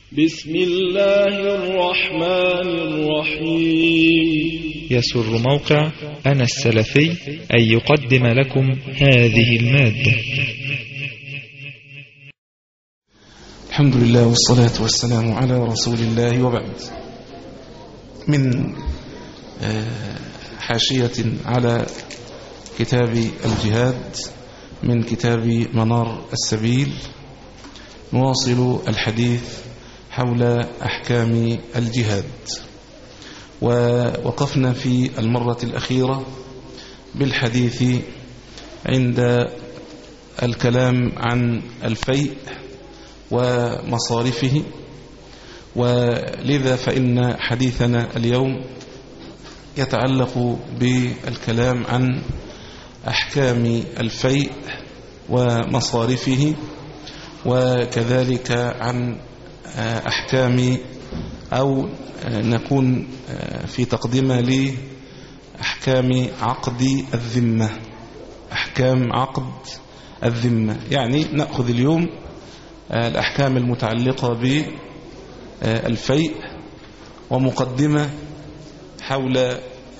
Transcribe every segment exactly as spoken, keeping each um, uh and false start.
بسم الله الرحمن الرحيم. يسر موقع أنا السلفي أن يقدم لكم هذه المادة. الحمد لله والصلاة والسلام على رسول الله، وبعد. من حاشية على كتاب الجهاد من كتاب منار السبيل، نواصل الحديث حول أحكام الجهاد. ووقفنا في المرة الأخيرة بالحديث عند الكلام عن الفيء ومصارفه، ولذا فإن حديثنا اليوم يتعلق بالكلام عن أحكام الفيء ومصارفه، وكذلك عن أحكام أو نكون في تقدمة لأحكام عقد الذمة. أحكام عقد الذمة يعني نأخذ اليوم الأحكام المتعلقة بالفيء ومقدمة حول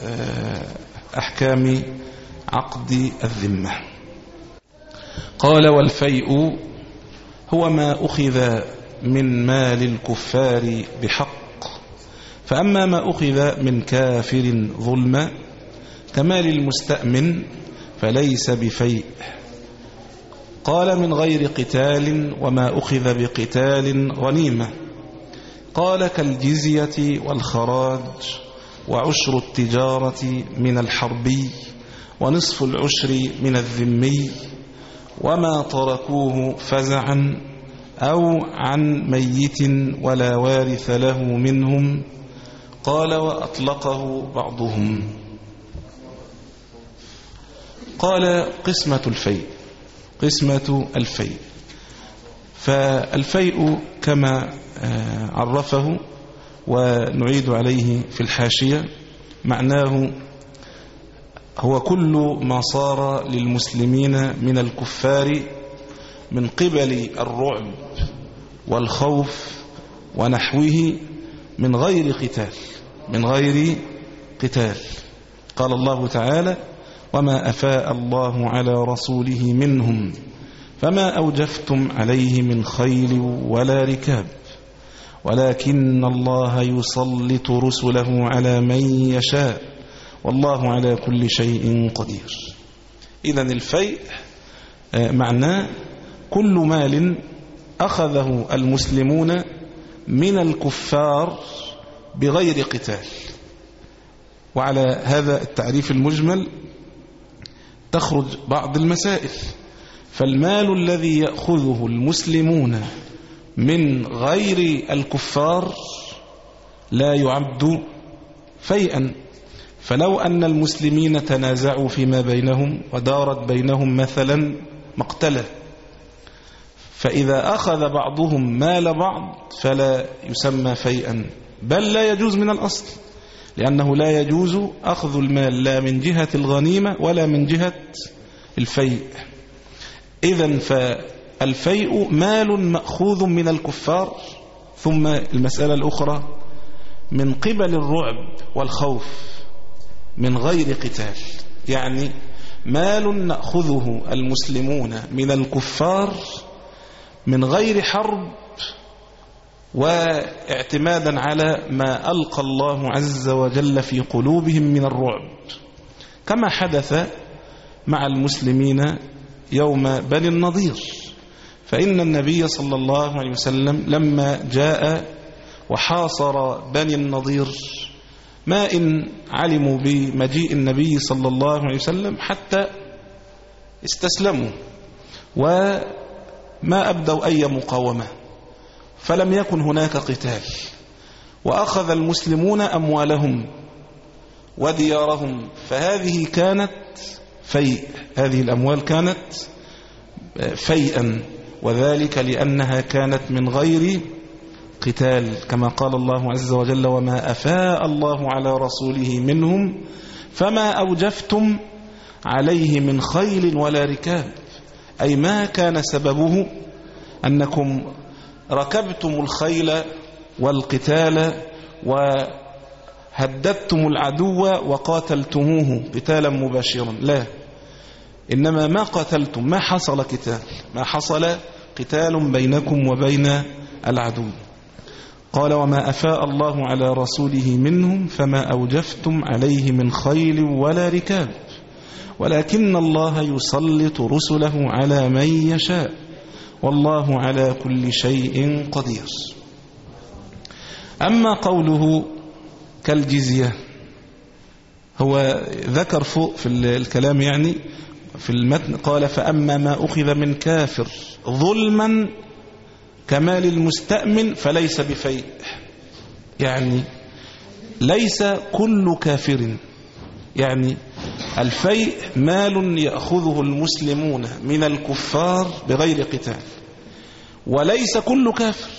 أحكام عقد الذمة. قال: والفيء هو ما أخذ من مال الكفار بحق، فأما ما أخذ من كافر ظلما كمال المستأمن فليس بفيء. قال: من غير قتال، وما أخذ بقتال غنيمة. قال: كالجزية والخراج وعشر التجارة من الحربي ونصف العشر من الذمي، وما تركوه فزعا أو عن ميت ولا وارث له منهم. قال: وأطلقه بعضهم. قال: قسمة الفيء. قسمة الفيء فالفيء كما عرفه ونعيد عليه في الحاشية، معناه هو كل ما صار للمسلمين من الكفار من قبل الرعب والخوف ونحوه من غير قتال من غير قتال. قال الله تعالى: وما أفاء الله على رسوله منهم فما أوجفتم عليه من خيل ولا ركاب ولكن الله يسلط رسله على من يشاء والله على كل شيء قدير. إذن الفيء معناه كل مال أخذه المسلمون من الكفار بغير قتال. وعلى هذا التعريف المجمل تخرج بعض المسائل. فالمال الذي يأخذه المسلمون من غير الكفار لا يعد فيئا. فلو أن المسلمين تنازعوا فيما بينهم ودارت بينهم مثلا مقتلة، فإذا أخذ بعضهم مال بعض فلا يسمى فيئا، بل لا يجوز من الأصل، لأنه لا يجوز أخذ المال لا من جهة الغنيمة ولا من جهة الفيء. إذن فالفيء مال مأخوذ من الكفار. ثم المسألة الأخرى من قبل الرعب والخوف من غير قتال، يعني مال نأخذه المسلمون من الكفار من غير حرب واعتمادا على ما ألقى الله عز وجل في قلوبهم من الرعب، كما حدث مع المسلمين يوم بني النضير. فإن النبي صلى الله عليه وسلم لما جاء وحاصر بني النضير ما إن علموا بمجيء النبي صلى الله عليه وسلم حتى استسلموا وما أبدوا أي مقاومة، فلم يكن هناك قتال، وأخذ المسلمون أموالهم وديارهم، فهذه كانت فيء. هذه الأموال كانت فيئا، وذلك لأنها كانت من غير قتال، كما قال الله عز وجل: وما أفاء الله على رسوله منهم فما أوجفتم عليه من خيل ولا ركاب، أي ما كان سببه أنكم ركبتم الخيل والقتال وهددتم العدو وقاتلتموه قتالا مباشرا، لا، إنما ما قتلتم، ما حصل قتال، ما حصل قتال بينكم وبين العدو. قال وما أفاء الله على رسوله منهم فما أوجفتم عليه من خيل ولا ركاب ولكن الله يسلط رسله على من يشاء والله على كل شيء قدير. أما قوله كالجزية، هو ذكر فوق في الكلام يعني في المتن قال فأما ما أخذ من كافر ظلما كمال المستأمن فليس بفيء، يعني ليس كل كافر، يعني الفيء مال يأخذه المسلمون من الكفار بغير قتال، وليس كل كافر،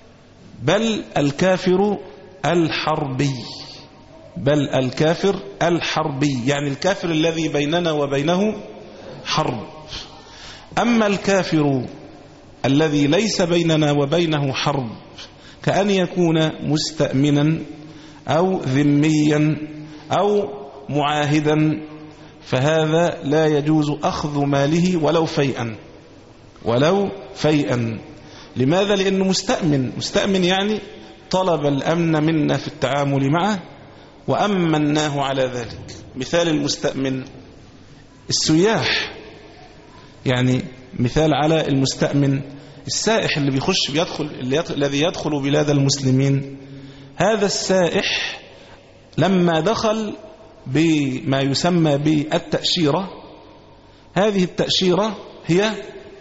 بل الكافر الحربي، بل الكافر الحربي، يعني الكافر الذي بيننا وبينه حرب. أما الكافر الذي ليس بيننا وبينه حرب كأن يكون مستأمنا أو ذميا أو معاهدا، فهذا لا يجوز أخذ ماله ولو فيئا، ولو فيئا. لماذا؟ لأنه مستأمن، مستأمن يعني طلب الأمن منا في التعامل معه وأمناه على ذلك. مثال المستأمن السياح، يعني مثال على المستأمن السائح اللي بيخش بيدخل الذي يدخل بلاد المسلمين. هذا السائح لما دخل بما يسمى بالتأشيرة، هذه التأشيرة هي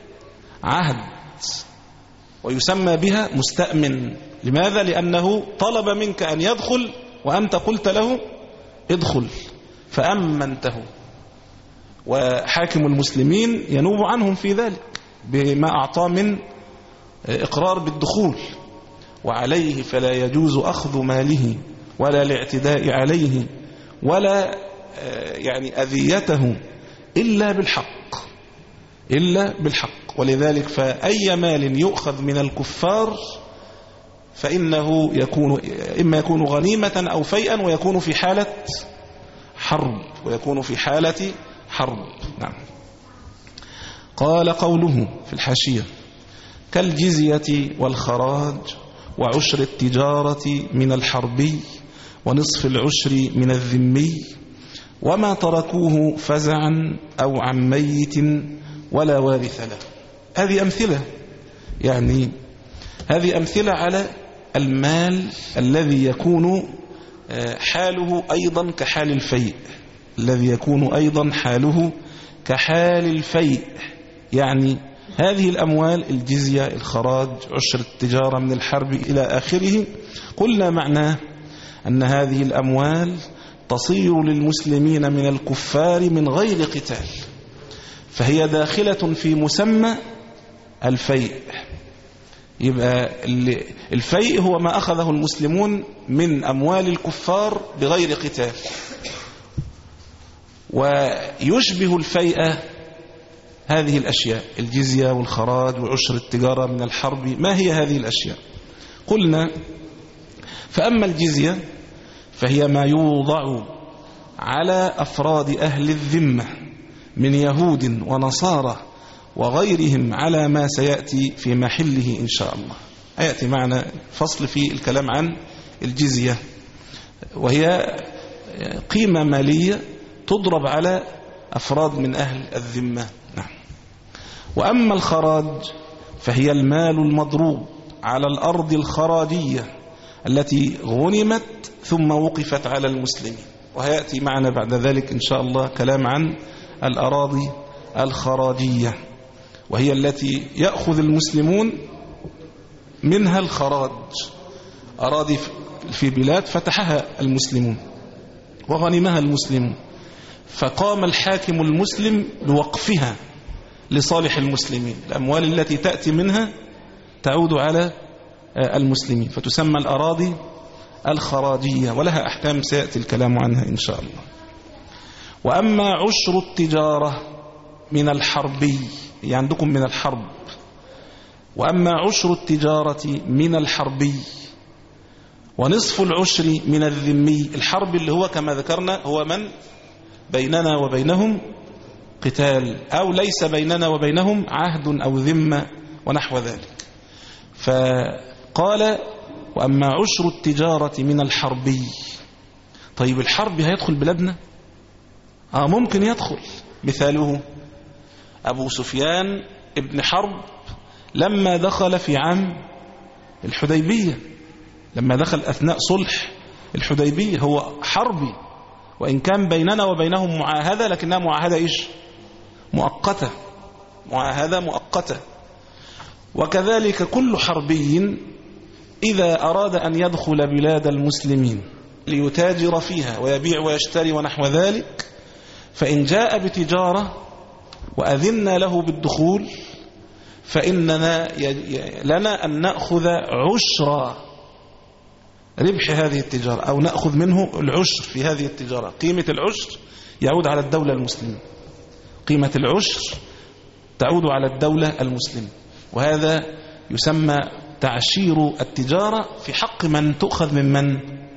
عهد ويسمى بها مستأمن. لماذا؟ لأنه طلب منك أن يدخل وأنت قلت له ادخل فأمنته، وحاكم المسلمين ينوب عنهم في ذلك بما أعطى من إقرار بالدخول، وعليه فلا يجوز أخذ ماله ولا الاعتداء عليه ولا يعني أذيته إلا بالحق، إلا بالحق. ولذلك فأي مال يؤخذ من الكفار فإنه يكون إما يكون غنيمة أو فيئا، ويكون في حالة حرب، ويكون في حالة حرب. نعم. قال قوله في الحاشية كالجزية والخراج وعشر التجارة من الحربي ونصف العشر من الذمي وما تركوه فزعا أو عن ميت ولا وارث له. هذه أمثلة، يعني هذه أمثلة على المال الذي يكون حاله أيضا كحال الفيء، الذي يكون أيضا حاله كحال الفيء. يعني هذه الأموال الجزية، الخراج، عشر التجارة من الحرب إلى آخره، قلنا معناه أن هذه الأموال تصير للمسلمين من الكفار من غير قتال، فهي داخلة في مسمى الفيء. يبقى الفيء هو ما أخذه المسلمون من أموال الكفار بغير قتال. ويشبه الفيء هذه الأشياء الجزية والخراج وعشر التجارة من الحرب. ما هي هذه الأشياء؟ قلنا فأما الجزية فهي ما يوضع على أفراد أهل الذمة من يهود ونصارى وغيرهم على ما سيأتي في محله إن شاء الله. يأتي معنا فصل في الكلام عن الجزية، وهي قيمة مالية تضرب على أفراد من أهل الذمة. نعم. وأما الخراج فهي المال المضروب على الأرض الخراجية التي غنمت ثم وقفت على المسلمين، وهيأتي معنا بعد ذلك إن شاء الله كلام عن الأراضي الخراجية، وهي التي يأخذ المسلمون منها الخراج. أراضي في بلاد فتحها المسلمون وغنمها المسلمون، فقام الحاكم المسلم بوقفها لصالح المسلمين. الأموال التي تأتي منها تعود على المسلمين، فتسمى الأراضي الخراجية، ولها أحكام سيأتي الكلام عنها إن شاء الله. وأما عشر التجارة من الحربي، يعني عندكم من الحرب، وأما عشر التجارة من الحربي ونصف العشر من الذمي. الحرب اللي هو كما ذكرنا هو من بيننا وبينهم قتال أو ليس بيننا وبينهم عهد أو ذمة ونحو ذلك. فقال وأما عشر التجارة من الحربي. طيب الحرب هيدخل بلادنا؟ آه ممكن يدخل. مثاله أبو سفيان ابن حرب لما دخل في عام الحديبية، لما دخل أثناء صلح الحديبية، هو حربي وإن كان بيننا وبينهم معاهدة لكنها معاهدة إيش؟ مؤقتة، معاهدة مؤقتة. وكذلك كل حربي إذا أراد أن يدخل بلاد المسلمين ليتاجر فيها ويبيع ويشتري ونحو ذلك، فإن جاء بتجارة وأذنا له بالدخول فإننا لنا أن نأخذ عشر ربح هذه التجارة أو نأخذ منه العشر في هذه التجارة. قيمة العشر يعود على الدولة المسلمة، قيمة العشر تعود على الدولة المسلمة. وهذا يسمى تعشير التجارة في حق من تؤخذ من من؟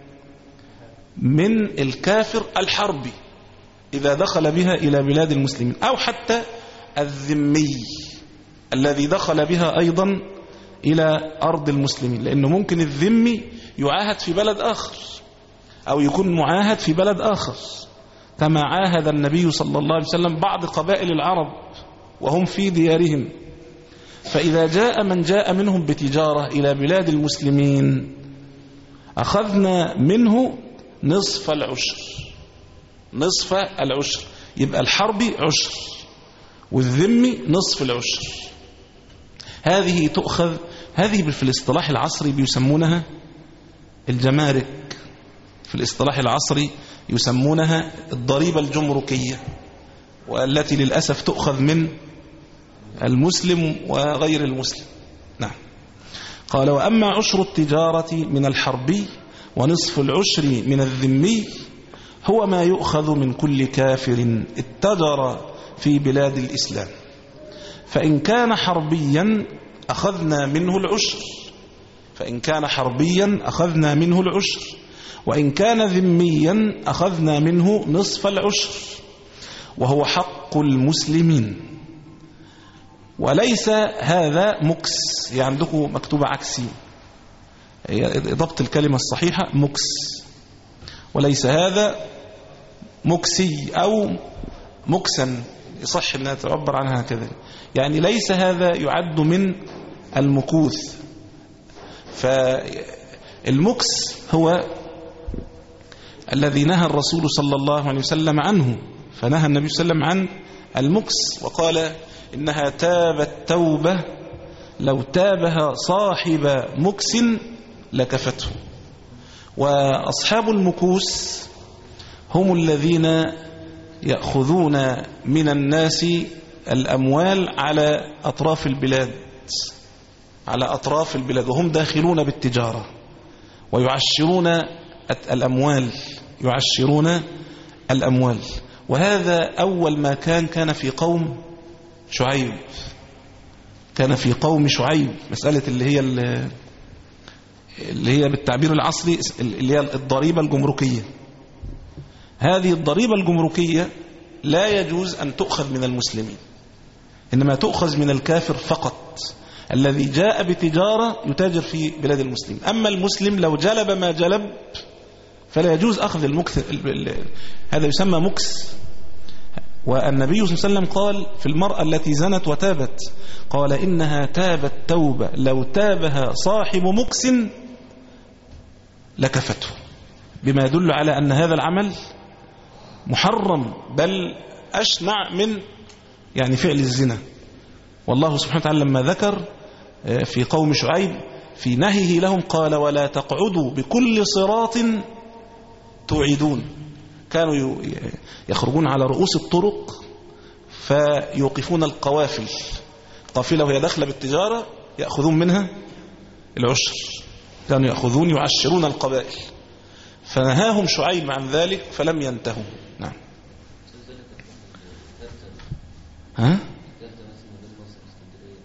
من الكافر الحربي إذا دخل بها إلى بلاد المسلمين، أو حتى الذمي الذي دخل بها أيضا إلى أرض المسلمين، لأنه ممكن الذمي يعاهد في بلد آخر أو يكون معاهد في بلد آخر، كما عاهد النبي صلى الله عليه وسلم بعض قبائل العرب وهم في ديارهم. فإذا جاء من جاء منهم بتجارة إلى بلاد المسلمين أخذنا منه نصف العشر، نصف العشر. يبقى الحربي عشر والذمي نصف العشر. هذه تؤخذ، هذه في الاصطلاح العصري بيسمونها الجمارك، في الاصطلاح العصري يسمونها الضريبة الجمركية، والتي للأسف تؤخذ من المسلم وغير المسلم. نعم. قال وأما عشر التجارة من الحربي ونصف العشر من الذمي هو ما يؤخذ من كل كافر اتجر في بلاد الإسلام، فإن كان حربيا أخذنا منه العشر، فإن كان حربيا أخذنا منه العشر، وإن كان ذميا أخذنا منه نصف العشر، وهو حق المسلمين. وليس هذا مكس، يعني عندكم مكتوبة عكسي، ضبط الكلمة الصحيحة مكس، وليس هذا مكسي أو مكسا، يصح أنها تعبر عنها كذا، يعني ليس هذا يعد من المكوث. فالمكس هو الذي نهى الرسول صلى الله عليه وسلم عنه، فنهى النبي صلى الله عليه وسلم عن المكس وقال إنها تابت توبة لو تابها صاحب مكس لكفته. وأصحاب المكوس هم الذين يأخذون من الناس الأموال على أطراف البلاد، على أطراف البلاد، وهم داخلون بالتجارة ويعشرون الأموال، يعشرون الأموال. وهذا أول ما كان كان في قوم شعيب، كان في قوم شعيب، مسألة اللي هي اللي هي بالتعبير العصري اللي هي الضريبة الجمركية. هذه الضريبة الجمركية لا يجوز أن تؤخذ من المسلمين، إنما تؤخذ من الكافر فقط الذي جاء بتجارة يتاجر في بلاد المسلمين. أما المسلم لو جلب ما جلب فلا يجوز أخذ المكس، هذا يسمى مكس. والنبي صلى الله عليه وسلم قال في المرأة التي زنت وتابت، قال إنها تابت توبة لو تابها صاحب مكس لكفته، بما يدل على أن هذا العمل محرم، بل أشنع من يعني فعل الزنا. والله سبحانه وتعالى لما ذكر في قوم شعيب في نهيه لهم قال ولا تقعدوا بكل صراط توعدون، كانوا يخرجون على رؤوس الطرق فيوقفون القوافل، قافلة وهي داخلة بالتجارة يأخذون منها العشر، كانوا يأخذون يعشرون القبائل، فنهاهم شعيب عن ذلك فلم ينتهوا. نعم. ها؟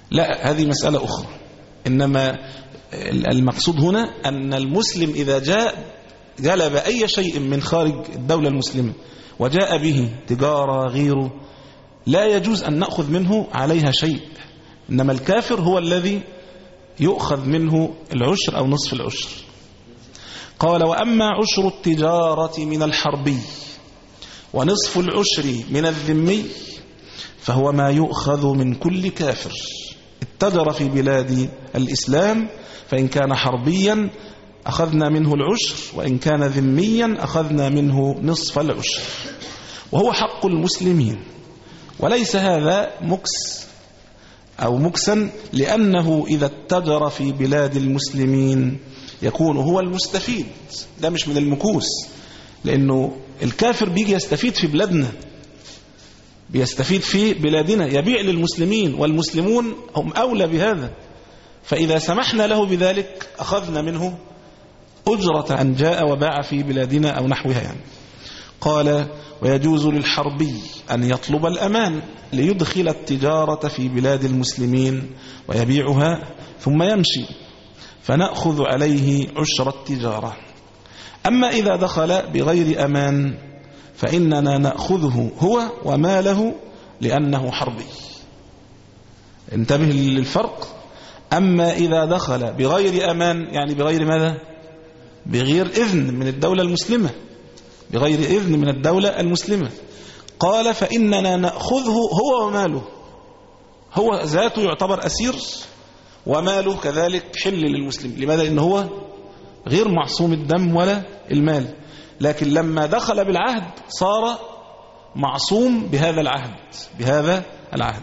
لا، هذه مسألة أخرى. إنما المقصود هنا أن المسلم إذا جاء جلب أي شيء من خارج الدولة المسلمة وجاء به تجارة غيره لا يجوز أن نأخذ منه عليها شيء، إنما الكافر هو الذي يؤخذ منه العشر أو نصف العشر. قال وأما عشر التجارة من الحربي ونصف العشر من الذمي فهو ما يؤخذ من كل كافر اتجر في بلاد الإسلام، فإن كان حربيا أخذنا منه العشر، وإن كان ذميا أخذنا منه نصف العشر، وهو حق المسلمين. وليس هذا مكس أو مكسا، لأنه إذا اتجر في بلاد المسلمين يكون هو المستفيد. ده مش من المكوس، لأنه الكافر بيجي يستفيد في بلادنا، بيستفيد في بلادنا، يبيع للمسلمين، والمسلمون هم أولى بهذا. فإذا سمحنا له بذلك أخذنا منه أجرة أن جاء وباع في بلادنا أو نحوها يعني. قال ويجوز للحربي أن يطلب الأمان ليدخل التجارة في بلاد المسلمين ويبيعها ثم يمشي، فنأخذ عليه عشر التجارة. أما إذا دخل بغير أمان فإننا نأخذه هو وماله لأنه حربي. انتبه للفرق. أما إذا دخل بغير أمان يعني بغير ماذا؟ بغير إذن من الدولة المسلمة، بغير إذن من الدولة المسلمة. قال فإننا نأخذه هو وماله، هو ذاته يعتبر أسير وماله كذلك حل للمسلم. لماذا؟ لأنه هو غير معصوم الدم ولا المال، لكن لما دخل بالعهد صار معصوم بهذا العهد بهذا العهد.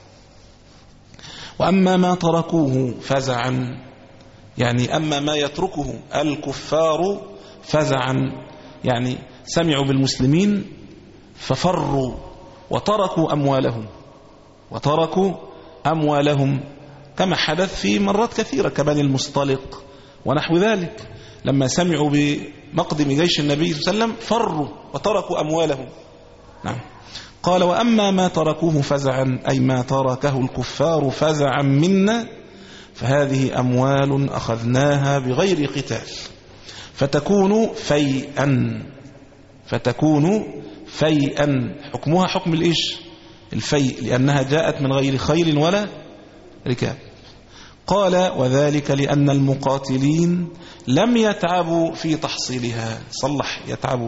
وأما ما تركوه فزعا، يعني أما ما يتركه الكفار فزعا، يعني سمعوا بالمسلمين ففروا وتركوا أموالهم وتركوا أموالهم كما حدث في مرات كثيرة كبني المصطلق ونحو ذلك. لما سمعوا بمقدم جيش النبي صلى الله عليه وسلم فروا وتركوا أموالهم. نعم. قال وأما ما تركوه فزعا، أي ما تركه الكفار فزعا منا، فهذه أموال أخذناها بغير قتال فتكون فيئا فتكون فيئا حكمها حكم الإيش؟ الفيء، لأنها جاءت من غير خيل ولا ركاب. قال وذلك لأن المقاتلين لم يتعبوا في تحصيلها، صلح يتعبوا،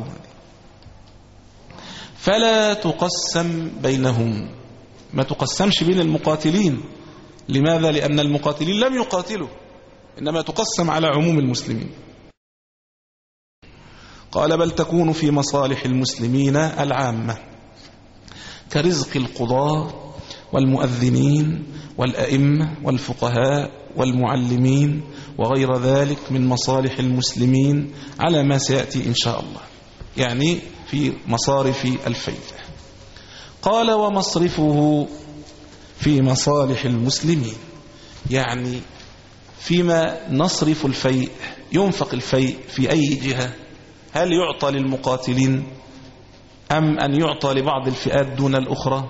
فلا تقسم بينهم، ما تقسمش بين المقاتلين. لماذا؟ لأن المقاتلين لم يقاتلوا، إنما تقسم على عموم المسلمين. قال بل تكون في مصالح المسلمين العامة كرزق القضاة والمؤذنين والأئمة والفقهاء والمعلمين وغير ذلك من مصالح المسلمين على ما سيأتي إن شاء الله، يعني في مصارف الفيء. قال ومصرفه في مصالح المسلمين، يعني فيما نصرف الفيء، ينفق الفيء في أي جهة؟ هل يعطى للمقاتلين أم أن يعطى لبعض الفئات دون الأخرى؟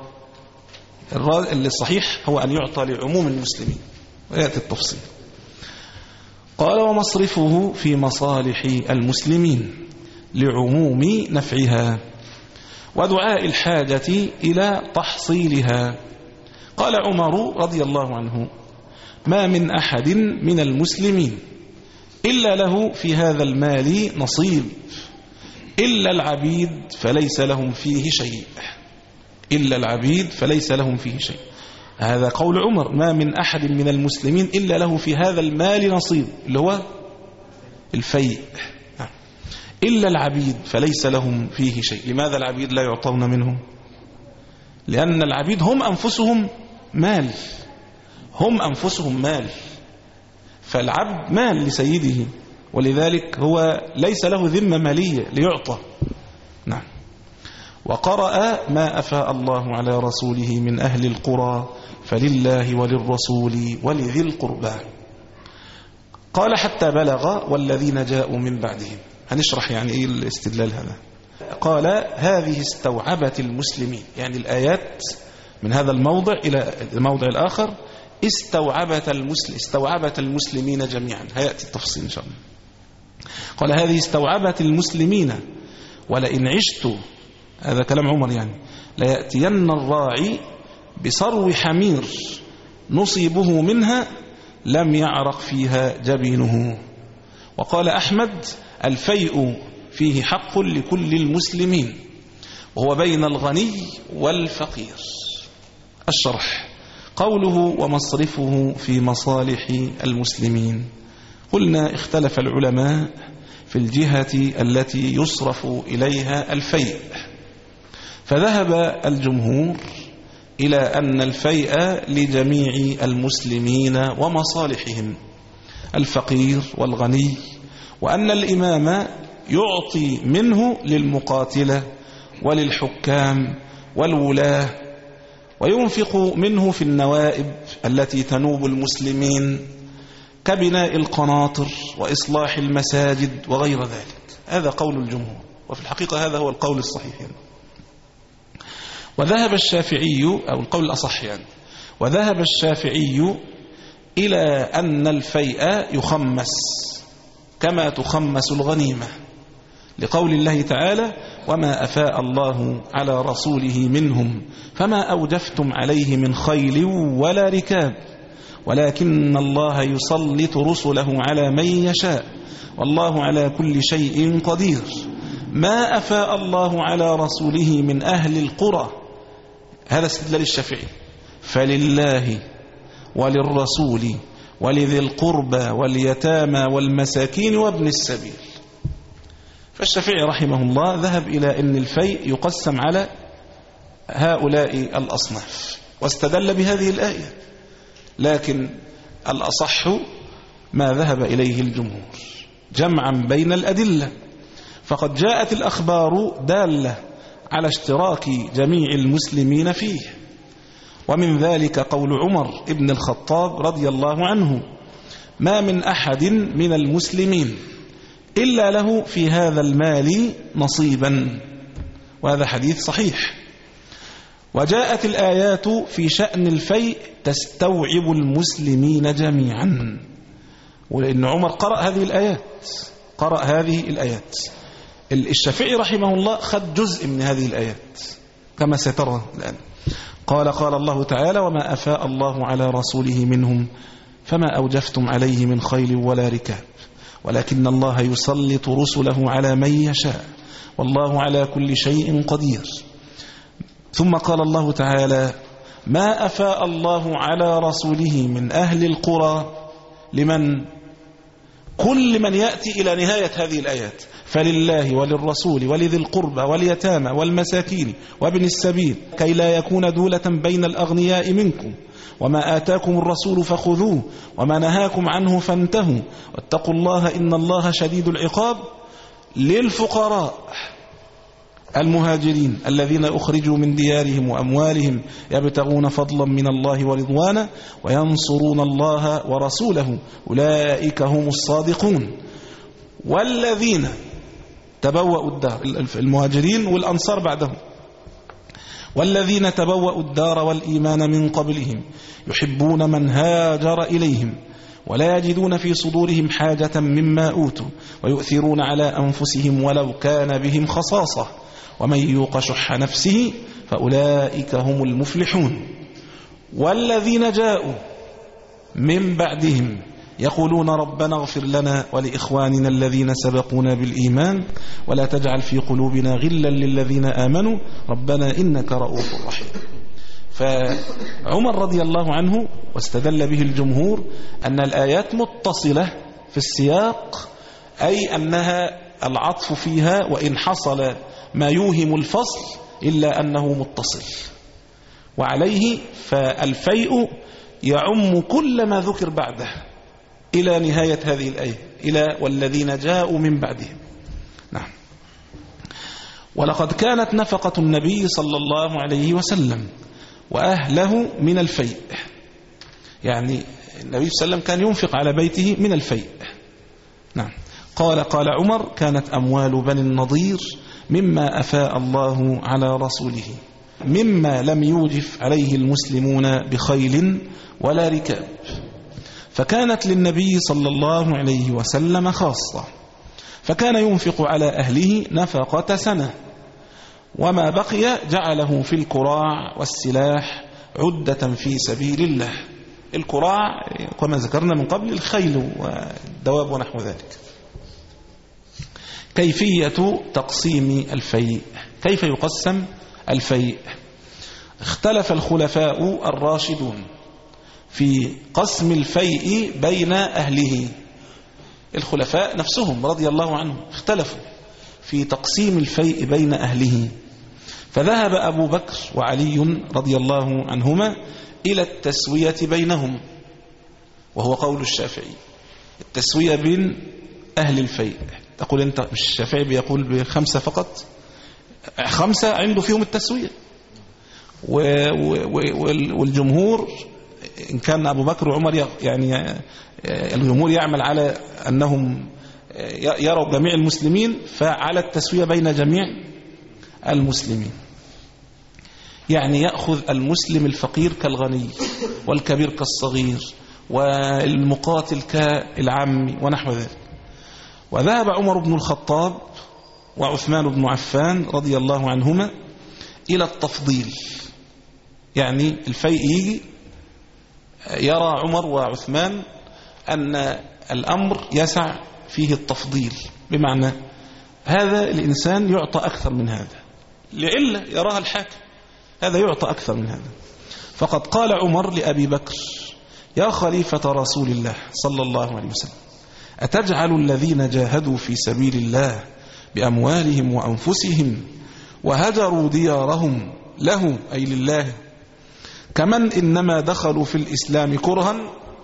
الصحيح هو أن يعطى لعموم المسلمين، ويأتي التفصيل. قال ومصرفه في مصالح المسلمين لعموم نفعها ودعاء الحاجة إلى تحصيلها. قال عمر رضي الله عنه ما من أحد من المسلمين إلا له في هذا المال نصيب إلا العبيد فليس لهم فيه شيء، إلا العبيد فليس لهم فيه شيء. هذا قول عمر، ما من أحد من المسلمين إلا له في هذا المال نصيب، اللي هو الفيء، إلا العبيد فليس لهم فيه شيء. لماذا العبيد لا يعطون منهم؟ لأن العبيد هم أنفسهم مال، هم أنفسهم مال، فالعبد مال لسيده، ولذلك هو ليس له ذمة مالية ليعطى. نعم. وقرأ ما أفاء الله على رسوله من أهل القرى فلله وللرسول ولذي القربى. قال حتى بلغ والذين جاءوا من بعدهم. هنشرح يعني إيه الاستدلال هذا. قال هذه استوعبت المسلمين، يعني الآيات من هذا الموضع إلى الموضع الآخر استوعبت المسلم استوعبت المسلمين جميعا. هيأتي التفصيل إن شاء الله. قال هذه استوعبت المسلمين ولئن عشت، هذا كلام عمر يعني، ليأتين الراعي بصرو حمير نصيبه منها لم يعرق فيها جبينه. وقال أحمد الفيء فيه حق لكل المسلمين وهو بين الغني والفقير. الشرح قوله ومصرفه في مصالح المسلمين. قلنا اختلف العلماء في الجهة التي يصرف إليها الفيء، فذهب الجمهور إلى أن الفيء لجميع المسلمين ومصالحهم الفقير والغني، وأن الإمام يعطي منه للمقاتلة وللحكام والولاة، وينفق منه في النوائب التي تنوب المسلمين كبناء القناطر وإصلاح المساجد وغير ذلك. هذا قول الجمهور، وفي الحقيقة هذا هو القول الصحيح يعني. وذهب الشافعي، أو القول الأصح يعني، وذهب الشافعي إلى أن الفيء يخمس كما تخمس الغنيمة، لقول الله تعالى وما أفاء الله على رسوله منهم فما أوجفتم عليه من خيل ولا ركاب ولكن الله يسلط رسله على من يشاء والله على كل شيء قدير. ما أفاء الله على رسوله من أهل القرى، هذا استدلال الشافعي، فلله وللرسول ولذي القربى واليتامى والمساكين وابن السبيل. فالشافعي رحمه الله ذهب إلى أن الفيء يقسم على هؤلاء الأصناف واستدل بهذه الآية، لكن الأصح ما ذهب إليه الجمهور جمعا بين الأدلة، فقد جاءت الأخبار دالة على اشتراك جميع المسلمين فيه، ومن ذلك قول عمر ابن الخطاب رضي الله عنه ما من أحد من المسلمين إلا له في هذا المال نصيبا، وهذا حديث صحيح. وجاءت الآيات في شأن الفيء تستوعب المسلمين جميعا، ولأن عمر قرأ هذه الآيات قرأ هذه الآيات الشافعي رحمه الله خد جزء من هذه الآيات كما سترى الآن. قال قال الله تعالى وما أفاء الله على رسوله منهم فما أوجفتم عليه من خيل ولا ركاب ولكن الله يسلط رسله على من يشاء والله على كل شيء قدير. ثم قال الله تعالى ما أفاء الله على رسوله من أهل القرى لمن؟ كل من يأتي إلى نهاية هذه الآيات، فلله وللرسول ولذي القربى واليتامى والمساكين وابن السبيل كي لا يكون دولة بين الأغنياء منكم وما آتاكم الرسول فخذوه وما نهاكم عنه فانتهوا واتقوا الله إن الله شديد العقاب. للفقراء المهاجرين الذين أخرجوا من ديارهم وأموالهم يبتغون فضلا من الله ورضوانا وينصرون الله ورسوله أولئك هم الصادقون. والذين تبوأوا الدار، المهاجرين والأنصار بعدهم، والذين تبوأوا الدار والإيمان من قبلهم يحبون من هاجر إليهم ولا يجدون في صدورهم حاجة مما أوتوا ويؤثرون على أنفسهم ولو كان بهم خصاصة ومن يوق شح نفسه فأولئك هم المفلحون. والذين جاءوا من بعدهم يقولون ربنا اغفر لنا ولإخواننا الذين سبقونا بالإيمان ولا تجعل في قلوبنا غلا للذين آمنوا ربنا إنك رؤوف رحيم. فعمر رضي الله عنه واستدل به الجمهور أن الآيات متصلة في السياق، أي أنها العطف فيها وإن حصل ما يوهم الفصل إلا أنه متصل، وعليه فالفيء يعم كل ما ذكر بعده إلى نهاية هذه الآية، إلى والذين جاءوا من بعدهم. نعم. ولقد كانت نفقة النبي صلى الله عليه وسلم وأهله من الفيء، يعني النبي صلى الله عليه وسلم كان ينفق على بيته من الفيء. نعم. قال قال عمر كانت أموال بني النضير مما أفاء الله على رسوله، مما لم يوجف عليه المسلمون بخيل ولا ركاب، فكانت للنبي صلى الله عليه وسلم خاصة، فكان ينفق على أهله نفقة سنة، وما بقي جعله في الكراع والسلاح عدة في سبيل الله. الكراع كما ذكرنا من قبل الخيل والدواب ونحو ذلك. كيفية تقسيم الفيء، كيف يقسم الفيء؟ اختلف الخلفاء الراشدون في قسم الفيء بين أهله. الخلفاء نفسهم رضي الله عنهم اختلفوا في تقسيم الفيء بين أهله، فذهب أبو بكر وعلي رضي الله عنهما إلى التسوية بينهم، وهو قول الشافعي، التسوية بين أهل الفيء. تقول أنت الشافعي بيقول بخمسة فقط، خمسة عنده فيهم التسوية، والجمهور إن كان أبو بكر وعمر يعني الجمهور يعمل على أنهم يروا جميع المسلمين، فعلى التسوية بين جميع المسلمين، يعني يأخذ المسلم الفقير كالغني والكبير كالصغير والمقاتل كالعم ونحو ذلك. وذهب عمر بن الخطاب وعثمان بن عفان رضي الله عنهما إلى التفضيل، يعني الفيء يجي يرى عمر وعثمان أن الأمر يسع فيه التفضيل، بمعنى هذا الإنسان يعطى أكثر من هذا، لعلة يراها الحاكم، هذا يعطى أكثر من هذا. فقد قال عمر لأبي بكر: يا خليفة رسول الله صلى الله عليه وسلم، أتجعل الذين جاهدوا في سبيل الله بأموالهم وأنفسهم وهجروا ديارهم له، أي لله، كمن إنما دخلوا في الإسلام كرها؟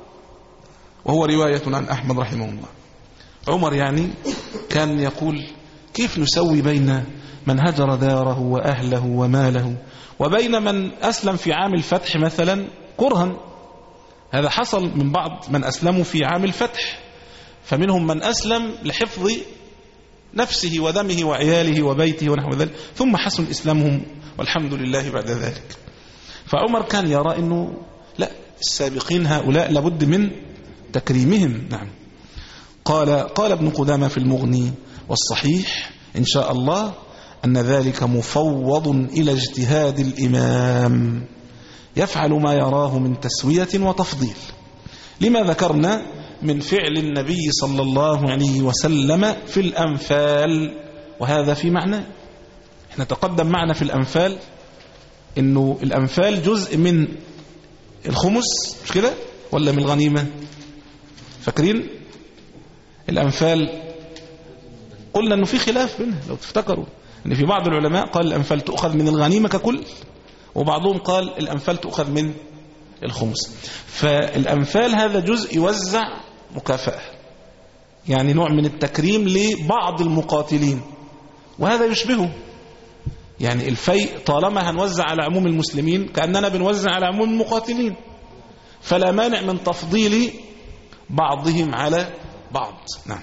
وهو رواية عن أحمد رحمه الله. عمر يعني كان يقول: كيف نسوي بين من هجر داره وأهله وماله وبين من أسلم في عام الفتح مثلا كرها؟ هذا حصل من بعض من أسلموا في عام الفتح، فمنهم من أسلم لحفظ نفسه ودمه وعياله وبيته ونحو ذلك، ثم حسن إسلامهم والحمد لله بعد ذلك. فعمر كان يرى أنه لا، السابقين هؤلاء لابد من تكريمهم. نعم. قال قال ابن قدامة في المغني: والصحيح إن شاء الله أن ذلك مفوض إلى اجتهاد الإمام يفعل ما يراه من تسوية وتفضيل، لما ذكرنا من فعل النبي صلى الله عليه وسلم في الأنفال، وهذا في معنى احنا تقدم معنا في الأنفال إنه الأنفال جزء من الخمس، مش كده ولا من الغنيمة؟ فاكرين الأنفال قلنا أنه في خلاف بينها، لو تفتكروا أن في بعض العلماء قال الأنفال تؤخذ من الغنيمة ككل، وبعضهم قال الأنفال تؤخذ من الخمس. فالأنفال هذا جزء يوزع مكافأة، يعني نوع من التكريم لبعض المقاتلين، وهذا يشبهه، يعني الفيء طالما هنوزع على عموم المسلمين كأننا بنوزع على عموم المقاتلين، فلا مانع من تفضيل بعضهم على بعض. نعم.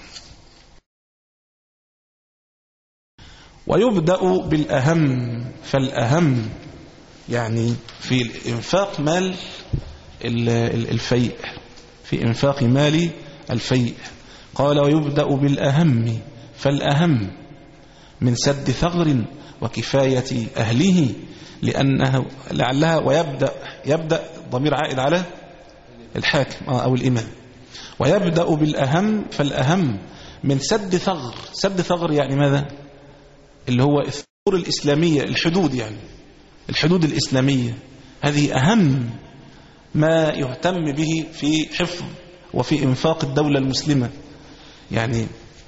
ويبدأ بالأهم فالأهم، يعني في إنفاق مال الفيء، في إنفاق مال الفيء قال: ويبدأ بالأهم فالأهم من سد ثغر وكفاية أهله، لأنه لعلها ويبدأ يبدأ ضمير عائد على الحاكم أو الإمام. ويبدأ بالأهم فالأهم من سد ثغر. سد ثغر يعني ماذا؟ اللي هو الثغور الإسلامية، الحدود، يعني الحدود الإسلامية، هذه أهم ما يهتم به في حفظ وفي إنفاق الدولة المسلمة. يعني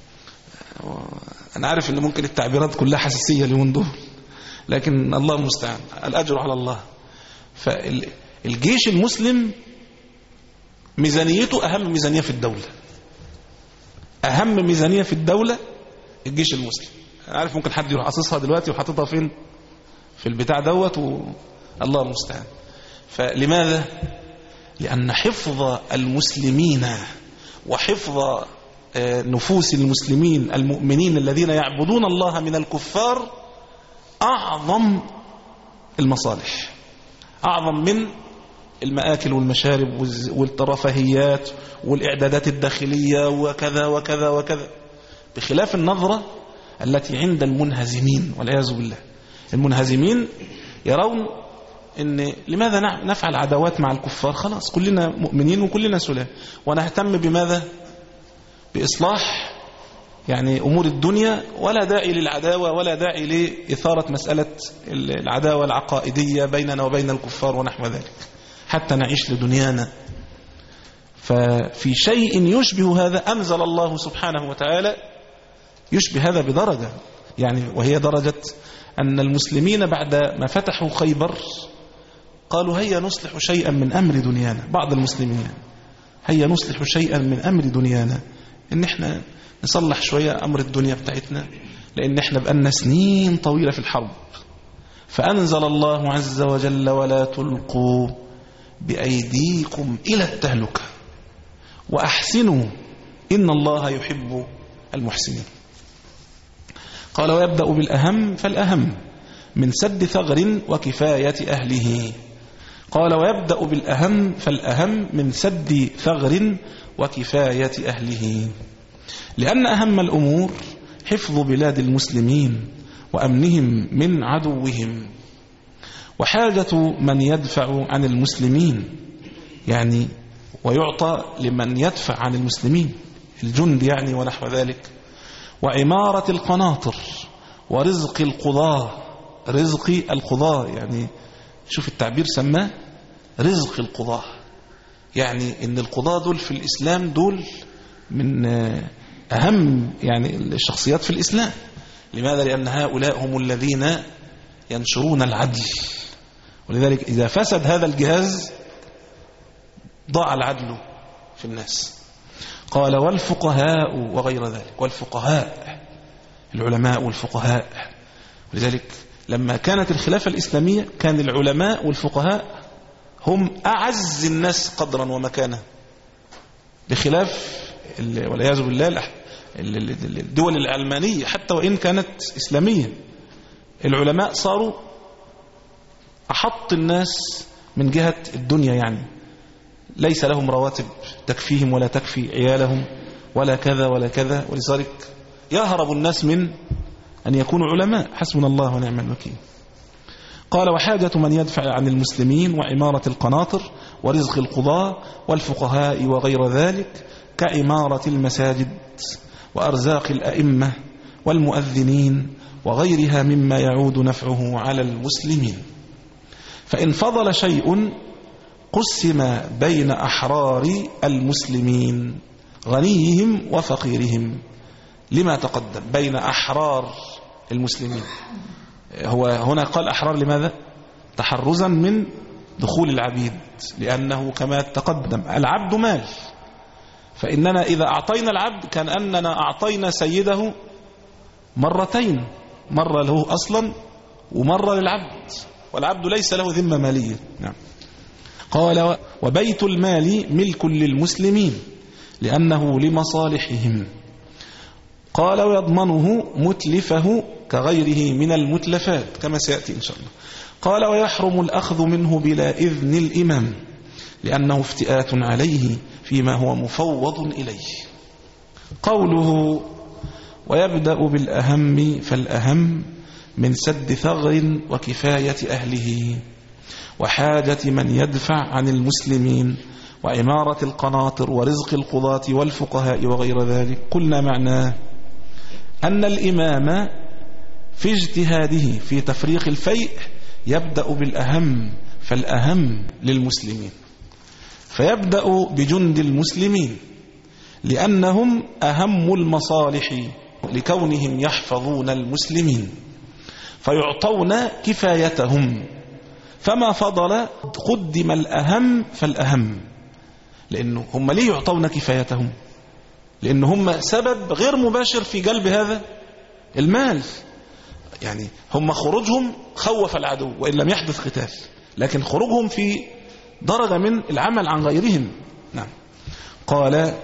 أنا عارف أن ممكن التعبيرات كلها حساسية اليومين دول، لكن الله المستعان، الأجر على الله. فالجيش المسلم ميزانيته أهم ميزانية في الدولة، أهم ميزانية في الدولة الجيش المسلم. أنا عارف ممكن حد يروح قصصها دلوقتي وحاططها فين في البتاع دوت، والله المستعان. فلماذا؟ لأن حفظ المسلمين وحفظ نفوس المسلمين المؤمنين الذين يعبدون الله من الكفار أعظم المصالح، أعظم من المآكل والمشارب والرفاهيات والإعدادات الداخلية وكذا وكذا وكذا، بخلاف النظرة التي عند المنهزمين والعياذ بالله. المنهزمين يرون إن لماذا نفعل عداوات مع الكفار؟ خلاص كلنا مؤمنين وكلنا سلام، ونهتم بماذا؟ بإصلاح يعني أمور الدنيا، ولا داعي للعداوة ولا داعي لإثارة مسألة العداوة العقائدية بيننا وبين الكفار ونحو ذلك، حتى نعيش لدنيانا. ففي شيء يشبه هذا أنزل الله سبحانه وتعالى يشبه هذا بدرجة، يعني وهي درجة أن المسلمين بعد ما فتحوا خيبر قالوا هيا نصلح شيئا من أمر دنيانا. بعض المسلمين هيا نصلح شيئا من أمر دنيانا، إن احنا نصلح شوية أمر الدنيا بتاعتنا، لأن احنا بقالنا سنين طويلة في الحرب. فأنزل الله عز وجل ولا تلقوا بأيديكم إلى التهلكة وأحسنوا إن الله يحب المحسنين. قال ويبدأ بالأهم فالأهم من سد ثغر وكفاية أهله. قال ويبدأ بالأهم فالأهم من سد ثغر وكفاية أهله، لأن أهم الأمور حفظ بلاد المسلمين وأمنهم من عدوهم، وحاجة من يدفع عن المسلمين يعني ويعطى لمن يدفع عن المسلمين الجند يعني ونحو ذلك، وعمارة القناطر ورزق القضاة. رزق القضاة يعني شوف التعبير سماه رزق القضاة، يعني ان القضاة دول في الإسلام دول من أهم يعني الشخصيات في الإسلام. لماذا؟ لأن هؤلاء هم الذين ينشرون العدل، ولذلك إذا فسد هذا الجهاز ضاع العدل في الناس. قال والفقهاء وغير ذلك، والفقهاء العلماء والفقهاء. ولذلك لما كانت الخلافة الإسلامية كان العلماء والفقهاء هم أعز الناس قدرا ومكانة، بخلاف والعياذ بالله الدول العلمانية حتى وإن كانت إسلامية. العلماء صاروا أحط الناس من جهة الدنيا، يعني ليس لهم رواتب تكفيهم ولا تكفي عيالهم ولا كذا ولا كذا، ولذلك يهرب الناس من أن يكونوا علماء. حسبنا الله ونعم الوكيل. قال وحاجة من يدفع عن المسلمين وعمارة القناطر ورزق القضاة والفقهاء وغير ذلك، كعمارة المساجد وأرزاق الأئمة والمؤذنين وغيرها مما يعود نفعه على المسلمين. فإن فضل شيء قسم بين أحرار المسلمين غنيهم وفقيرهم، لما تقدم بين أحرار المسلمين. هو هنا قال أحرار لماذا؟ تحرزا من دخول العبيد، لأنه كما تقدم العبد مال، فإننا إذا أعطينا العبد كان أننا أعطينا سيده مرتين، مرة له أصلا ومرة للعبد، والعبد ليس له ذمة مالية. نعم. قال وبيت المال ملك للمسلمين لأنه لمصالحهم. قال ويضمنه متلفه كغيره من المتلفات كما سيأتي إن شاء الله. قال ويحرم الأخذ منه بلا إذن الإمام لأنه افتئات عليه فيما هو مفوض إليه. قوله ويبدأ بالأهم فالأهم من سد ثغر وكفاية أهله وحاجة من يدفع عن المسلمين وعمارة القناطر ورزق القضاة والفقهاء وغير ذلك. قلنا معناه أن الإمام في اجتهاده في تفريق الفيء يبدأ بالأهم فالأهم للمسلمين، فيبدأ بجند المسلمين لأنهم أهم المصالح لكونهم يحفظون المسلمين، فيعطون كفايتهم، فما فضل قدم الأهم فالأهم. لأنه هم ليه يعطون كفايتهم؟ لأن هم سبب غير مباشر في جلب هذا المال، يعني هم خروجهم خوف العدو وإن لم يحدث قتال، لكن خروجهم في درجة من العمل عن غيرهم. نعم. قال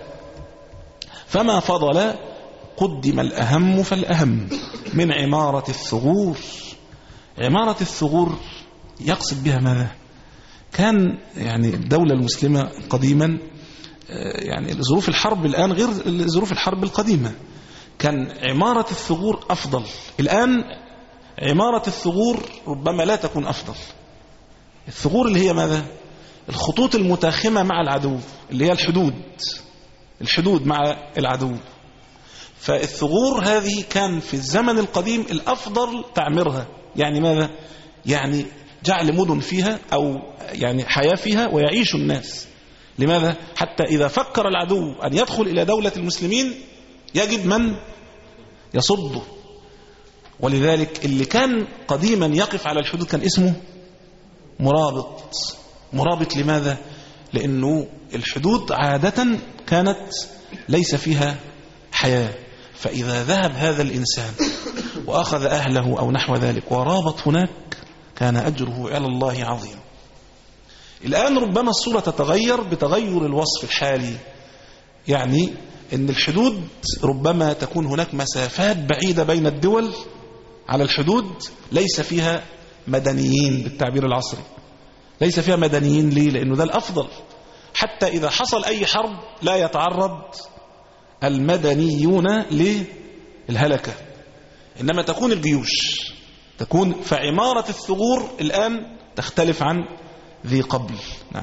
فما فضل قدم الأهم فالأهم من عمارة الثغور. عمارة الثغور يقصد بها ماذا؟ كان يعني الدولة المسلمة قديما يعني ظروف الحرب الآن غير ظروف الحرب القديمة، كان عمارة الثغور أفضل. الآن عمارة الثغور ربما لا تكون أفضل. الثغور اللي هي ماذا؟ الخطوط المتاخمة مع العدو، اللي هي الحدود الحدود مع العدو. فالثغور هذه كان في الزمن القديم الأفضل تعميرها. يعني ماذا؟ يعني جعل مدن فيها أو يعني حياة فيها ويعيش الناس. لماذا؟ حتى إذا فكر العدو أن يدخل إلى دولة المسلمين يجد من يصده. ولذلك اللي كان قديما يقف على الحدود كان اسمه مرابط. مرابط لماذا؟ لأنه الحدود عادة كانت ليس فيها حياة، فإذا ذهب هذا الإنسان وأخذ أهله أو نحو ذلك ورابط هناك كان أجره على الله عظيم. الآن ربما الصورة تتغير بتغير الوصف الحالي، يعني أن الحدود ربما تكون هناك مسافات بعيدة بين الدول على الحدود ليس فيها مدنيين بالتعبير العصري، ليس فيها مدنيين. ليه؟ لأنه ده الأفضل، حتى إذا حصل أي حرب لا يتعرض المدنيون للهلكة، إنما تكون الجيوش تكون. فعمارة الثغور الآن تختلف عن ذي قبل. نعم.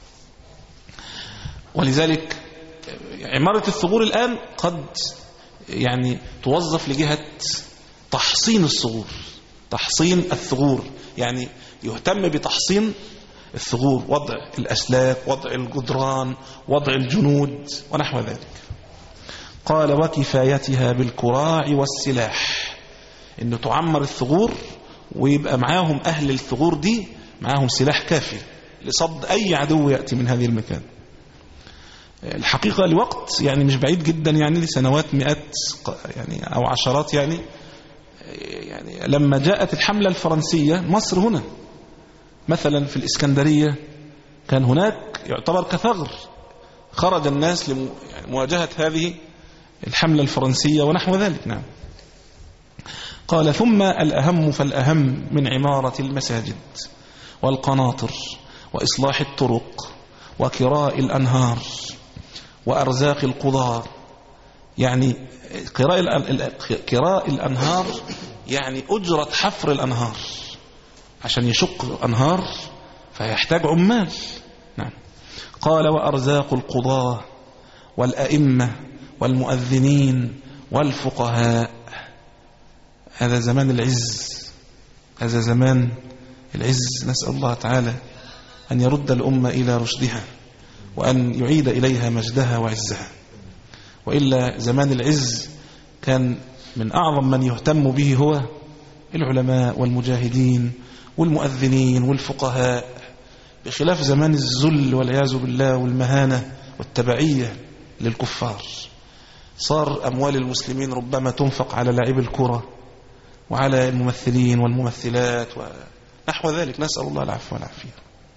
ولذلك عمارة الثغور الآن قد يعني توظف لجهة تحصين الثغور، تحصين الثغور يعني يهتم بتحصين الثغور، وضع الأسلاك، وضع الجدران، وضع الجنود ونحو ذلك. قال وكفايتها بالكراع والسلاح، إنه تعمر الثغور ويبقى معاهم أهل الثغور دي معاهم سلاح كافي لصد أي عدو يأتي من هذه المكان. الحقيقة لوقت يعني مش بعيد جدا، يعني لسنوات مئات يعني أو عشرات، يعني يعني لما جاءت الحملة الفرنسية مصر هنا مثلا في الإسكندرية كان هناك يعتبر كثغر، خرج الناس لمواجهة هذه الحملة الفرنسية ونحو ذلك. نعم. قال ثم الأهم فالأهم من عمارة المساجد والقناطر وإصلاح الطرق وكراء الأنهار وأرزاق القضاة. يعني كراء الأنهار يعني أجرة حفر الأنهار، عشان يشق الأنهار فيحتاج عمال. نعم. قال وأرزاق القضاة والأئمة والمؤذنين والفقهاء. هذا زمان العز، هذا زمان العز. نسأل الله تعالى أن يرد الأمة إلى رشدها وأن يعيد إليها مجدها وعزها. وإلا زمان العز كان من أعظم من يهتم به هو العلماء والمجاهدين والمؤذنين والفقهاء، بخلاف زمان الذل والعياذ بالله والمهانة والتبعية للكفار. صار أموال المسلمين ربما تنفق على لاعبي الكرة وعلى الممثلين والممثلات ونحو ذلك، نسأل الله العفو والعافية.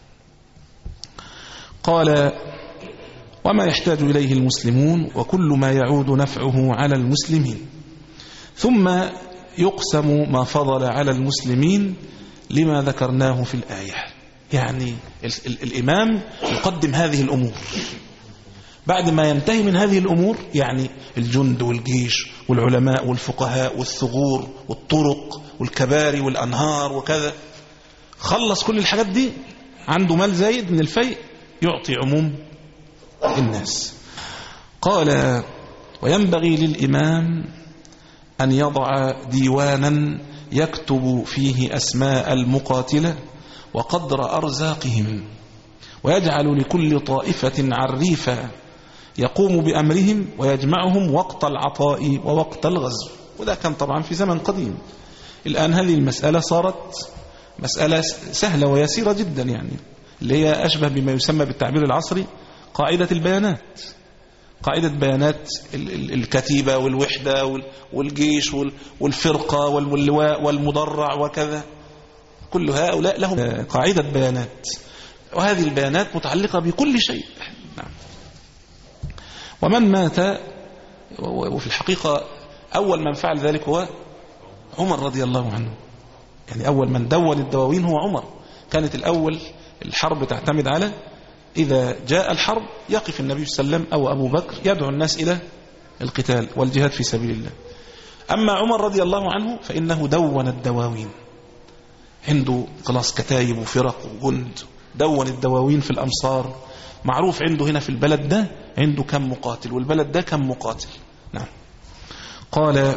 قال وما يحتاج إليه المسلمون وكل ما يعود نفعه على المسلمين. ثم يقسم ما فضل على المسلمين لما ذكرناه في الآية. يعني ال ال الإمام يقدم هذه الأمور بعد ما ينتهي من هذه الأمور، يعني الجند والجيش والعلماء والفقهاء والثغور والطرق والكباري والأنهار وكذا، خلص كل الحاجات دي، عنده مال زايد من الفيء يعطي عموم الناس. قال وينبغي للإمام أن يضع ديوانا يكتب فيه أسماء المقاتلة وقدر أرزاقهم، ويجعل لكل طائفة عريفة يقوم بأمرهم ويجمعهم وقت العطاء ووقت الغزو. وده كان طبعا في زمن قديم. الآن هذه المسألة صارت مسألة سهلة ويسيرة جدا، يعني اللي هي أشبه بما يسمى بالتعبير العصري قاعدة البيانات. قاعدة بيانات الكتيبة والوحدة والجيش والفرقة واللواء والمدرع وكذا، كل هؤلاء لهم قاعدة بيانات، وهذه البيانات متعلقة بكل شيء. نعم. ومن مات، وفي الحقيقة أول من فعل ذلك هو عمر رضي الله عنه، يعني أول من دون الدواوين هو عمر، كانت الأول الحرب تعتمد على إذا جاء الحرب يقف النبي صلى الله عليه وسلم أو أبو بكر يدعو الناس إلى القتال والجهاد في سبيل الله. أما عمر رضي الله عنه فإنه دون الدواوين، عنده خلاص كتايب وفرق وجند، دون الدواوين في الأمصار، معروف عنده هنا في البلد ده عنده كم مقاتل والبلد ده كم مقاتل. نعم. قال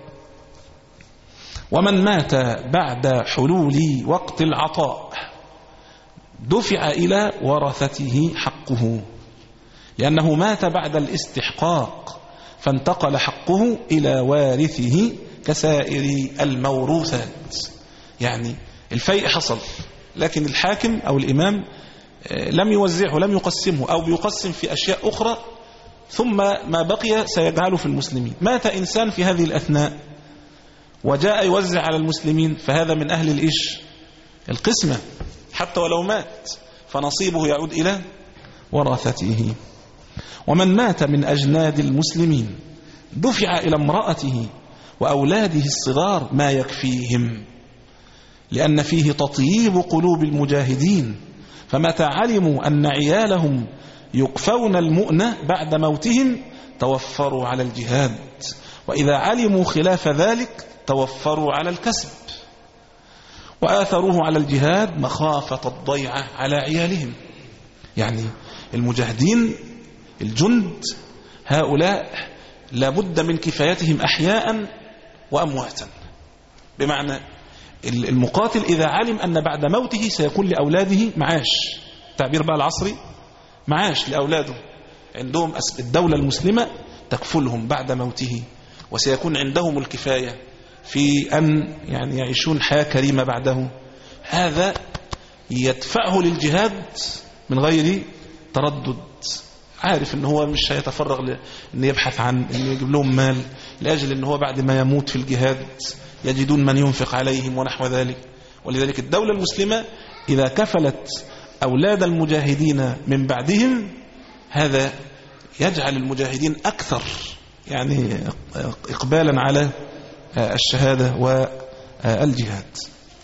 ومن مات بعد حلول وقت العطاء دفع إلى ورثته حقه، لأنه مات بعد الاستحقاق فانتقل حقه إلى وارثه كسائر الموروثات. يعني الفيء حصل لكن الحاكم أو الإمام لم يوزعه، لم يقسمه، أو بيقسم في أشياء أخرى ثم ما بقي سيجعله في المسلمين. مات إنسان في هذه الأثناء وجاء يوزع على المسلمين فهذا من أهل الإيش القسمة، حتى ولو مات فنصيبه يعود إلى ورثته. ومن مات من أجناد المسلمين دفع إلى امرأته وأولاده الصغار ما يكفيهم، لأن فيه تطييب قلوب المجاهدين، فمتى علموا أن عيالهم يقفون المؤنة بعد موتهم توفروا على الجهاد، وإذا علموا خلاف ذلك توفروا على الكسب، وآثروه على الجهاد مخافة الضيعة على عيالهم. يعني المجاهدين الجند هؤلاء لابد من كفايتهم أحياء وأمواتا، بمعنى المقاتل إذا علم أن بعد موته سيكون لأولاده معاش، تعبير بقى العصري، معاش لأولاده، عندهم الدولة المسلمة تكفلهم بعد موته، وسيكون عندهم الكفاية في أن يعني يعيشون حياة كريمة بعده، هذا يدفعه للجهاد من غير تردد، عارف ان هو مش هيتفرغ ان يبحث عن ان يجيب لهم مال لاجل ان هو بعد ما يموت في الجهاد يجدون من ينفق عليهم ونحو ذلك. ولذلك الدولة المسلمة إذا كفلت أولاد المجاهدين من بعدهم هذا يجعل المجاهدين أكثر يعني إقبالا على الشهادة والجهاد.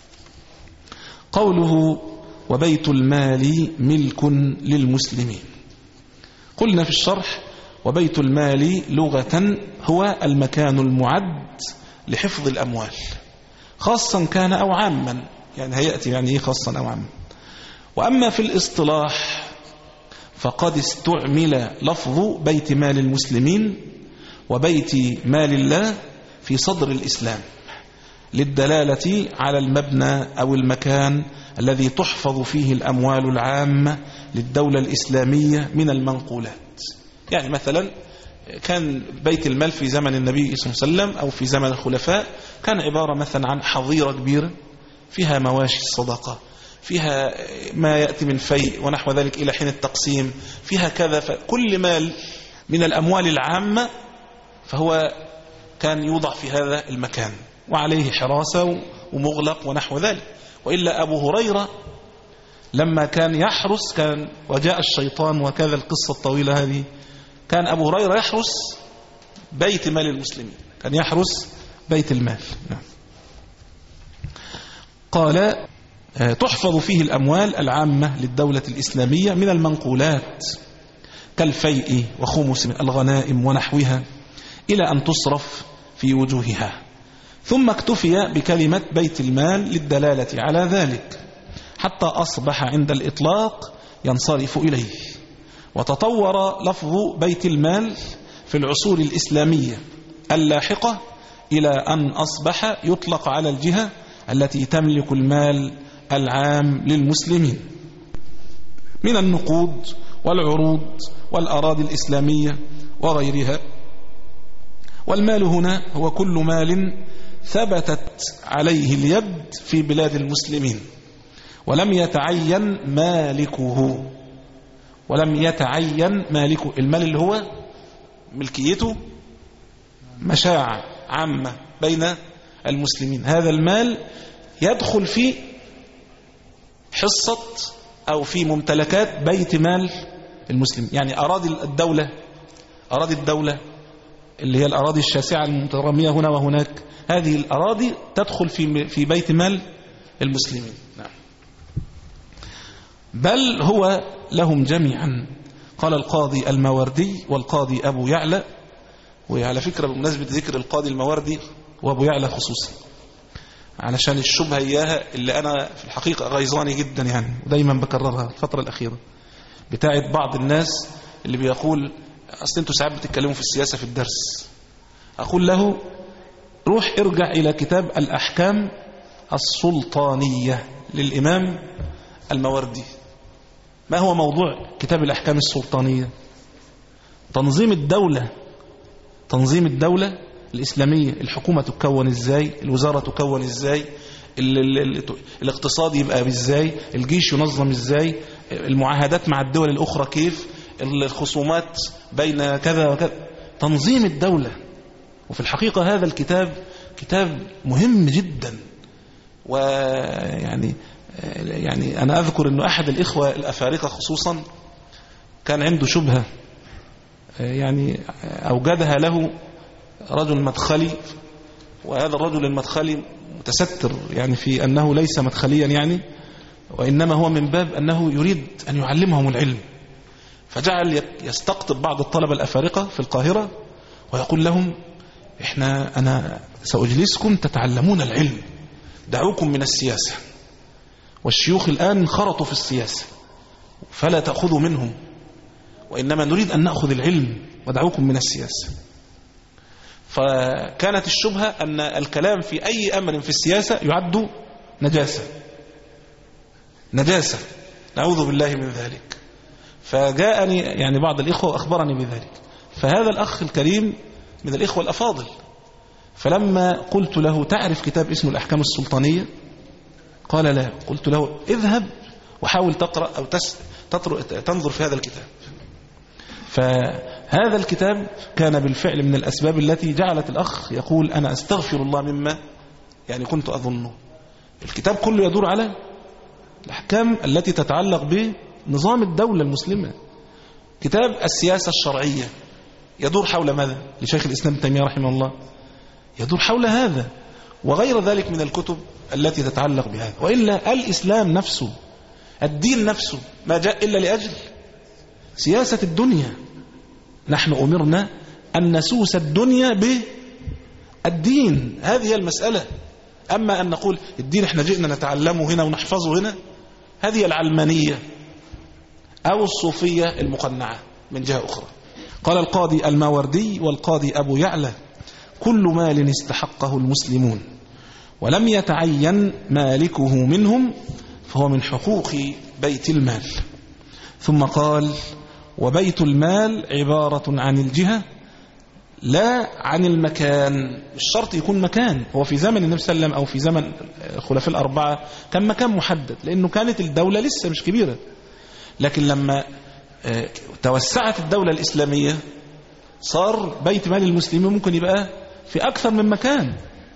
قوله وبيت المال ملك للمسلمين، قلنا في الشرح وبيت المال لغة هو المكان المعد لحفظ الأموال خاصا كان أو عاما، يعني هيأتي يعني إيه خاصا أو عاما. وأما في الاصطلاح فقد استعمل لفظ بيت مال المسلمين وبيت مال الله في صدر الإسلام للدلالة على المبنى أو المكان الذي تحفظ فيه الأموال العامة للدولة الإسلامية من المنقولات. يعني مثلا كان بيت المال في زمن النبي صلى الله عليه وسلم أو في زمن الخلفاء كان عبارة مثلا عن حظيرة كبيرة فيها مواشي الصدقة، فيها ما يأتي من فيء ونحو ذلك إلى حين التقسيم، فيها كذا، فكل مال من الأموال العامة فهو كان يوضع في هذا المكان وعليه حراسة ومغلق ونحو ذلك. وإلا أبو هريرة لما كان يحرس كان وجاء الشيطان وكذا القصة الطويلة هذه، كان أبو هريرة يحرس بيت مال المسلمين، كان يحرس بيت المال. نعم. قال تحفظ فيه الأموال العامة للدولة الإسلامية من المنقولات كالفيء وخمس الغنائم ونحوها إلى أن تصرف في وجوهها، ثم اكتفي بكلمة بيت المال للدلالة على ذلك حتى أصبح عند الإطلاق ينصرف إليه. وتطور لفظ بيت المال في العصور الإسلامية اللاحقة إلى أن أصبح يطلق على الجهة التي تملك المال العام للمسلمين من النقود والعروض والأراضي الإسلامية وغيرها. والمال هنا هو كل مال ثبتت عليه اليد في بلاد المسلمين ولم يتعين مالكه، ولم يتعين مالكه، المال اللي هو ملكيته مشاع عامة بين المسلمين، هذا المال يدخل في حصة أو في ممتلكات بيت مال المسلم. يعني أراضي الدولة، أراضي الدولة اللي هي الأراضي الشاسعة المترامية هنا وهناك، هذه الأراضي تدخل في في بيت مال المسلمين. نعم. بل هو لهم جميعا. قال القاضي الماوردي والقاضي أبو يعلى، وعلى فكرة بمناسبة ذكر القاضي الماوردي وأبو يعلى خصوصا علشان الشبهة إياها اللي أنا في الحقيقة غيظاني جدا يعني، ودايما بكررها الفترة الأخيرة، بتاعت بعض الناس اللي بيقول أصل أنتوا ساعات بتتكلموا في السياسة في الدرس. أقول له روح ارجع إلى كتاب الأحكام السلطانية للإمام الماوردي. ما هو موضوع كتاب الأحكام السلطانية؟ تنظيم الدولة، تنظيم الدولة الإسلامية، الحكومة تكون إزاي، الوزارة تكون إزاي، ال ال ال الاقتصاد يبقى إزاي، الجيش ينظم إزاي، المعاهدات مع الدول الأخرى كيف، الخصومات بين كذا وكذا، تنظيم الدولة. وفي الحقيقة هذا الكتاب كتاب مهم جدا. ويعني يعني أنا أذكر أنه أحد الإخوة الأفارقة خصوصا كان عنده شبهة يعني أوجدها له رجل مدخلي، وهذا الرجل المدخلي متستر يعني في أنه ليس مدخليا يعني، وإنما هو من باب أنه يريد أن يعلمهم العلم، فجعل يستقطب بعض الطلبة الأفارقة في القاهرة ويقول لهم إحنا أنا سأجلسكم تتعلمون العلم، دعوكم من السياسة، والشيوخ الآن انخرطوا في السياسة فلا تأخذوا منهم، وإنما نريد أن نأخذ العلم ودعوكم من السياسة. فكانت الشبهة أن الكلام في أي أمر في السياسة يعد نجاسة، نجاسة، نعوذ بالله من ذلك. فجاءني يعني بعض الإخوة وأخبرني بذلك، فهذا الأخ الكريم من الإخوة الأفاضل، فلما قلت له تعرف كتاب اسمه الأحكام السلطانية؟ قال لا. قلت له اذهب وحاول تقرأ أو تنظر في هذا الكتاب. فهذا الكتاب كان بالفعل من الأسباب التي جعلت الأخ يقول أنا أستغفر الله مما يعني كنت أظنه. الكتاب كله يدور على الأحكام التي تتعلق بنظام الدولة المسلمة. كتاب السياسة الشرعية يدور حول ماذا؟ لشيخ الإسلام ابن تيمية رحمه الله، يدور حول هذا وغير ذلك من الكتب التي تتعلق بهذا. وإلا الإسلام نفسه، الدين نفسه ما جاء إلا لأجل سياسة الدنيا. نحن أمرنا أن نسوس الدنيا بالدين، هذه المسألة. أما أن نقول الدين احنا جئنا نتعلمه هنا ونحفظه هنا، هذه العلمانية أو الصوفية المقنعة من جهة أخرى. قال القاضي الماوردي والقاضي أبو يعلى كل مال استحقه المسلمون ولم يتعين مالكه منهم فهو من حقوق بيت المال. ثم قال وبيت المال عبارة عن الجهة لا عن المكان. مش شرط يكون مكان، هو في زمن النبي صلى الله عليه وسلم أو في زمن الخلفاء الأربعة كان مكان محدد، لأنه كانت الدولة لسه مش كبيرة. لكن لما توسعت الدولة الإسلامية صار بيت مال المسلمين ممكن يبقى في أكثر من مكان.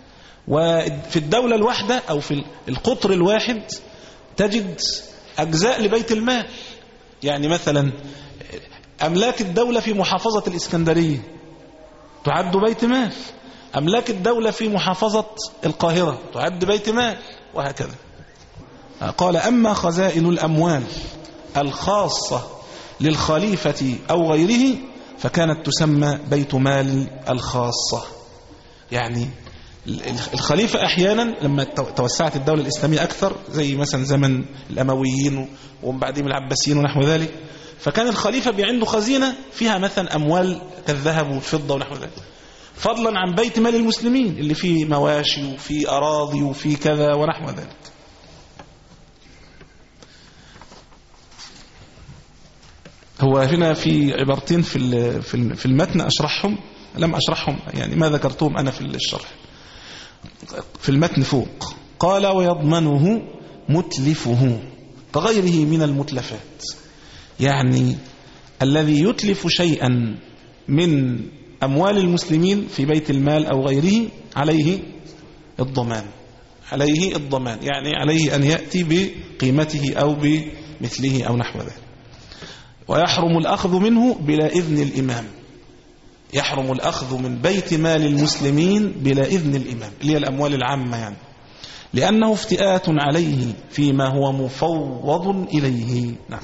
وفي الدولة الواحدة أو في القطر الواحد تجد أجزاء لبيت المال. يعني مثلا أملاك الدولة في محافظة الإسكندرية تعد بيت مال، أملاك الدولة في محافظة القاهرة تعد بيت مال، وهكذا. قال أما خزائن الأموال الخاصة للخليفة أو غيره فكانت تسمى بيت مال الخاصة. يعني الخليفة أحيانا لما توسعت الدولة الإسلامية أكثر زي مثلا زمن الأمويين وبعدين العباسيين ونحو ذلك، فكان الخليفة عنده خزينة فيها مثلا أموال كالذهب والفضة ونحو ذلك، فضلا عن بيت مال المسلمين اللي فيه مواشي وفيه أراضي وفيه كذا ونحو ذلك. هو هنا في عبارتين في في المتن أشرحهم، لم أشرحهم يعني ما ذكرتهم أنا في الشرح. في المتن فوق قال ويضمنه متلفه كغيره من المتلفات، يعني الذي يتلف شيئا من أموال المسلمين في بيت المال أو غيره عليه الضمان، عليه الضمان يعني عليه أن يأتي بقيمته أو بمثله أو نحو ذلك. ويحرم الأخذ منه بلا إذن الإمام، يحرم الأخذ من بيت مال المسلمين بلا إذن الإمام اللي هي الأموال العامة يعني. لأنه افتئات عليه فيما هو مفوض إليه. نعم.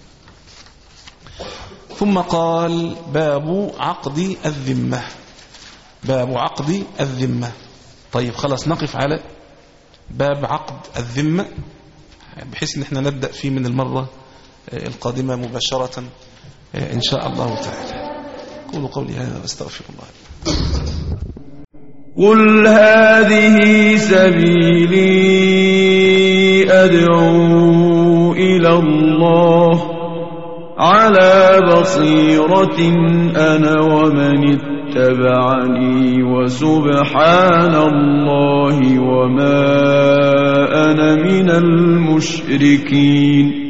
ثم قال باب عقد الذمة. باب عقد الذمة. طيب خلاص نقف على باب عقد الذمة بحيث ان احنا نبدأ فيه من المرة القادمة مباشرة إن شاء الله تعالى. قولوا قولي هذا واستغفر الله. قل هذه سبيلي أدعو إلى الله على بصيرة أنا ومن اتبعني وسبحان الله وما أنا من المشركين.